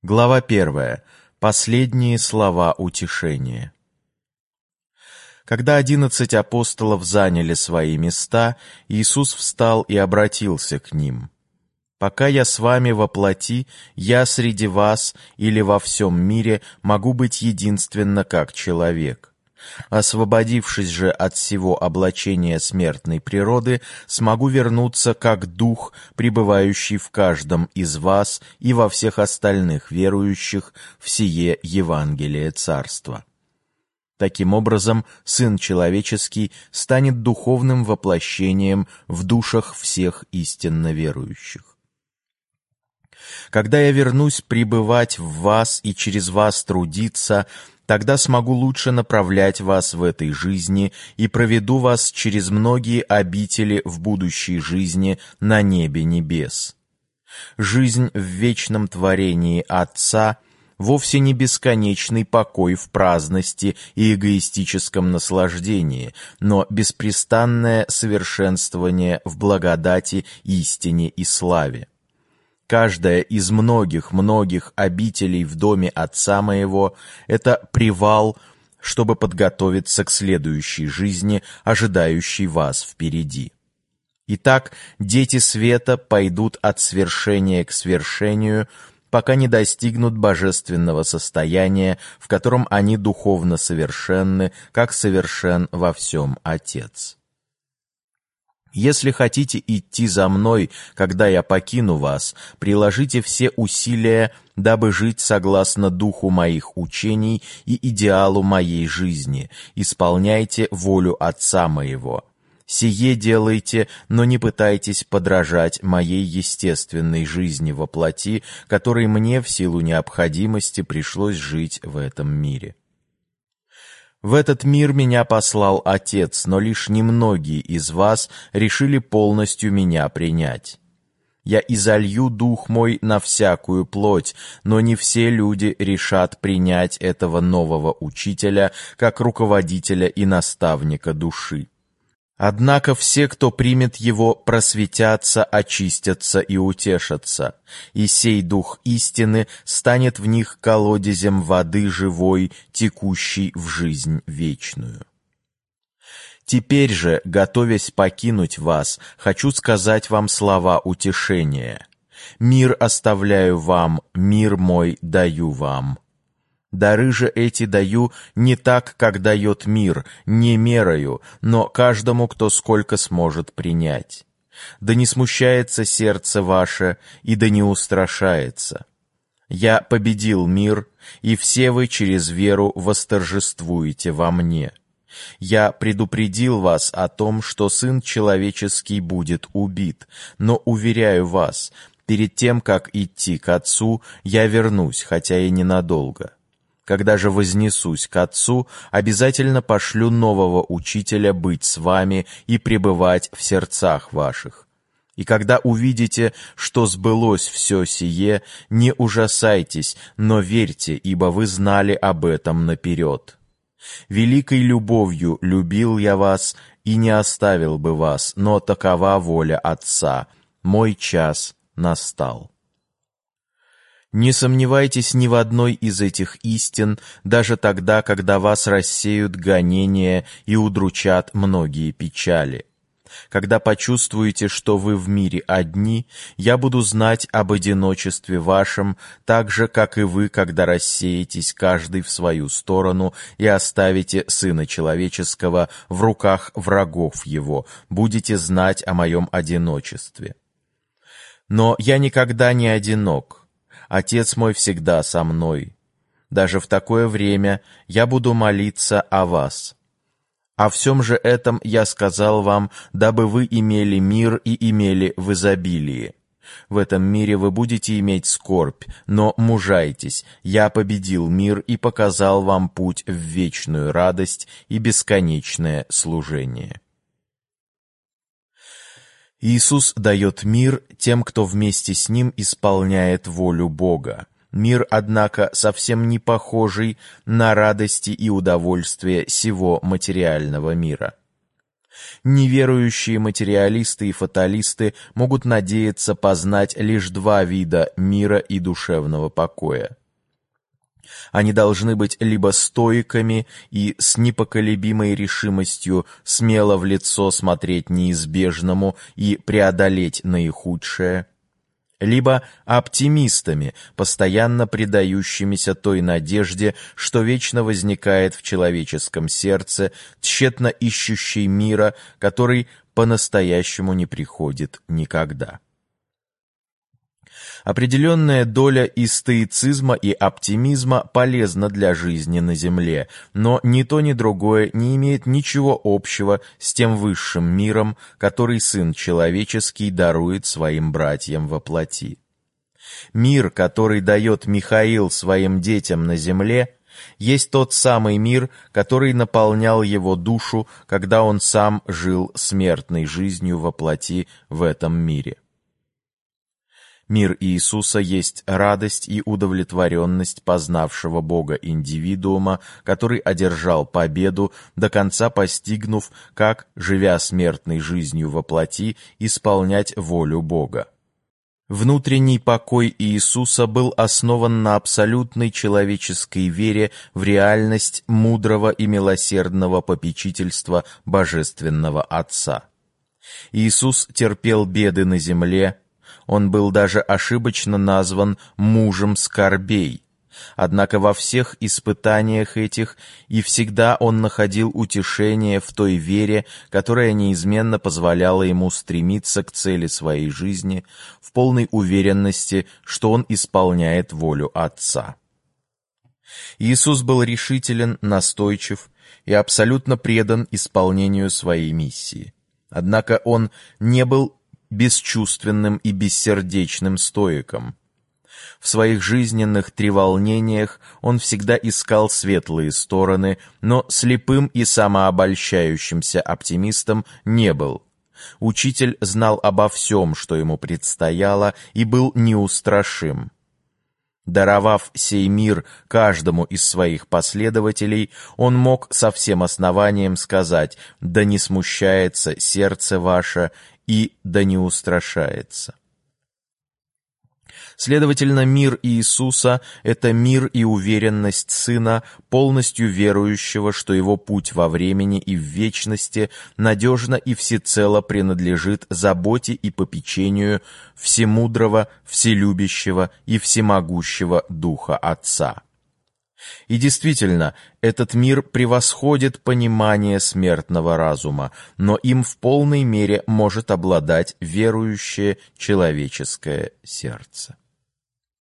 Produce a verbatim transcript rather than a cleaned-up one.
Глава первая. Последние слова утешения. Когда одиннадцать апостолов заняли свои места, Иисус встал и обратился к ним. «Пока я с вами во плоти, я среди вас или во всем мире могу быть единственно как человек. Освободившись же от всего облачения смертной природы, смогу вернуться как дух, пребывающий в каждом из вас и во всех остальных верующих в сие Евангелие Царства. Таким образом, Сын Человеческий станет духовным воплощением в душах всех истинно верующих. Когда я вернусь пребывать в вас и через вас трудиться, тогда смогу лучше направлять вас в этой жизни и проведу вас через многие обители в будущей жизни на небе небес. Жизнь в вечном творении Отца вовсе не бесконечный покой в праздности и эгоистическом наслаждении, но беспрестанное совершенствование в благодати, истине и славе. Каждая из многих-многих обителей в доме Отца моего — это привал, чтобы подготовиться к следующей жизни, ожидающей вас впереди. Итак, дети света пойдут от свершения к свершению, пока не достигнут божественного состояния, в котором они духовно совершенны, как совершен во всем Отец. Если хотите идти за мной, когда я покину вас, приложите все усилия, дабы жить согласно духу моих учений и идеалу моей жизни, исполняйте волю Отца моего. Сие делайте, но не пытайтесь подражать моей естественной жизни во плоти, которой мне в силу необходимости пришлось жить в этом мире. В этот мир меня послал Отец, но лишь немногие из вас решили полностью меня принять. Я изолью дух мой на всякую плоть, но не все люди решат принять этого нового учителя как руководителя и наставника души. Однако все, кто примет его, просветятся, очистятся и утешатся, и сей дух истины станет в них колодезем воды живой, текущей в жизнь вечную. Теперь же, готовясь покинуть вас, хочу сказать вам слова утешения. Мир оставляю вам, мир мой даю вам. Дары же эти даю не так, как дает мир, не мерою, но каждому, кто сколько сможет принять. Да не смущается сердце ваше, и да не устрашается. Я победил мир, и все вы через веру восторжествуете во мне. Я предупредил вас о том, что Сын Человеческий будет убит, но, уверяю вас, перед тем, как идти к Отцу, я вернусь, хотя и ненадолго. Когда же вознесусь к Отцу, обязательно пошлю нового учителя быть с вами и пребывать в сердцах ваших. И когда увидите, что сбылось все сие, не ужасайтесь, но верьте, ибо вы знали об этом наперед. Великой любовью любил я вас и не оставил бы вас, но такова воля Отца. Мой час настал. Не сомневайтесь ни в одной из этих истин, даже тогда, когда вас рассеют гонения и удручат многие печали. Когда почувствуете, что вы в мире одни, я буду знать об одиночестве вашем, так же, как и вы, когда рассеетесь каждый в свою сторону и оставите Сына Человеческого в руках врагов Его, будете знать о моем одиночестве. Но я никогда не одинок. Отец мой всегда со мной. Даже в такое время я буду молиться о вас. О всем же этом я сказал вам, дабы вы имели мир и имели в изобилии. В этом мире вы будете иметь скорбь, но мужайтесь, я победил мир и показал вам путь в вечную радость и бесконечное служение. Иисус дает мир тем, кто вместе с Ним исполняет волю Бога. Мир, однако, совсем не похожий на радости и удовольствия сего материального мира. Неверующие материалисты и фаталисты могут надеяться познать лишь два вида мира и душевного покоя. Они должны быть либо стоиками и с непоколебимой решимостью смело в лицо смотреть неизбежному и преодолеть наихудшее, либо оптимистами, постоянно предающимися той надежде, что вечно возникает в человеческом сердце, тщетно ищущей мира, который по-настоящему не приходит никогда. Определенная доля и стоицизма, и оптимизма полезна для жизни на земле, но ни то, ни другое не имеет ничего общего с тем высшим миром, который Сын Человеческий дарует своим братьям во плоти. Мир, который дает Михаил своим детям на земле, есть тот самый мир, который наполнял его душу, когда он сам жил смертной жизнью во плоти в этом мире. Мир Иисуса есть радость и удовлетворенность познавшего Бога индивидуума, который одержал победу, до конца постигнув, как, живя смертной жизнью во плоти, исполнять волю Бога. Внутренний покой Иисуса был основан на абсолютной человеческой вере в реальность мудрого и милосердного попечительства Божественного Отца. Иисус терпел беды на земле. Он был даже ошибочно назван «мужем скорбей». Однако во всех испытаниях этих и всегда он находил утешение в той вере, которая неизменно позволяла ему стремиться к цели своей жизни в полной уверенности, что он исполняет волю Отца. Иисус был решителен, настойчив и абсолютно предан исполнению своей миссии. Однако он не был бесчувственным и бессердечным стоиком. В своих жизненных треволнениях он всегда искал светлые стороны, но слепым и самообольщающимся оптимистом не был. Учитель знал обо всем, что ему предстояло, и был неустрашим. Даровав сей мир каждому из своих последователей, он мог со всем основанием сказать: «Да не смущается сердце ваше, и да не устрашается». Следовательно, мир Иисуса — это мир и уверенность Сына, полностью верующего, что его путь во времени и в вечности надежно и всецело принадлежит заботе и попечению всемудрого, вселюбящего и всемогущего Духа Отца. И действительно, этот мир превосходит понимание смертного разума, но им в полной мере может обладать верующее человеческое сердце.